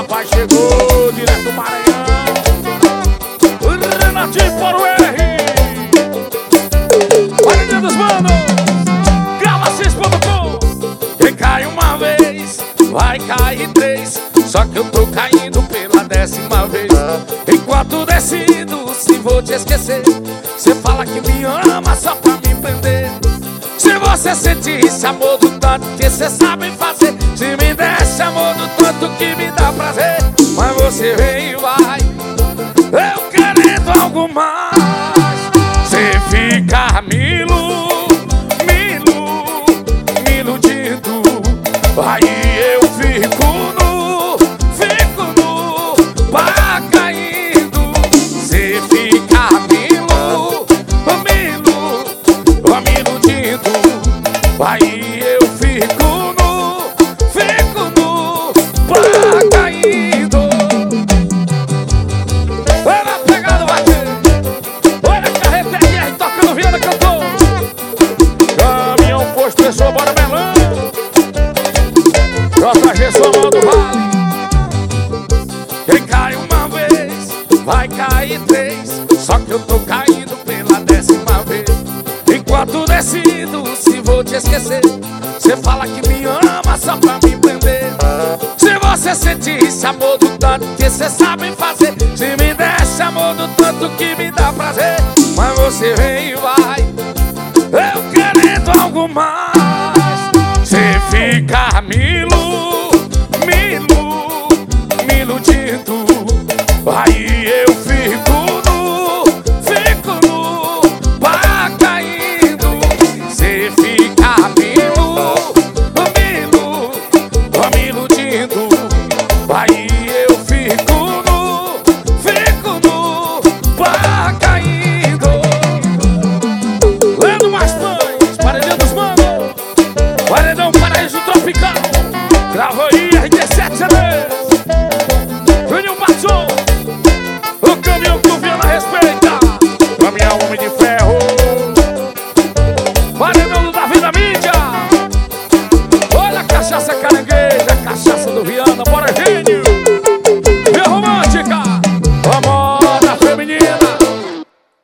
papai chegou direto do Maranhão. Renatinho para o R. Paredão dos manos. Gravacis.com. Quem cai uma vez, vai cair três. Só que eu tô caindo pela 10ª vez. Enquanto decido se vou te esquecer, cê fala que me ama só pra me prender. Se você sentir esse amor do tanto que cê sabe fazer, se me der esse amor do tanto que me dá prazer. Mas você vem e vai, eu querendo algo mais. Cê fica me iludindo. Aí eu fico nu, pá caindo. Cê fica me iludindo. Aí eu fico nu, pá caindo. Olha a pegada, vaqueiro. Olha a carreta RR tocando Viana Cantor. Caminhão posto, pessoa, bora melão. JG Somão do Vale. Quem cai uma vez, vai cair três. Só que eu tô caindo pela 10ª vez. Enquanto decido se vou te esquecer, cê fala que me ama só pra me prender. Se você sentir esse amor do tanto que cê sabe fazer, se me der esse amor do tanto que me dá prazer. Mas você vem e vai, eu querendo algo mais. Cê fica me iludindo. Aí eu fico nu, pá caindo. Cê fica me iludindo. Aí eu fico nu, pá caindo. Lendo mais pães, Paredão dos manos. Paredão Paraíso Tropical. Grava aí, RD7 CDs. Juninho passou. O caminhão que o Viana respeita. Caminhão Homem de Ferro. Paredão do Davi da mídia. Olha a cachaça caindo.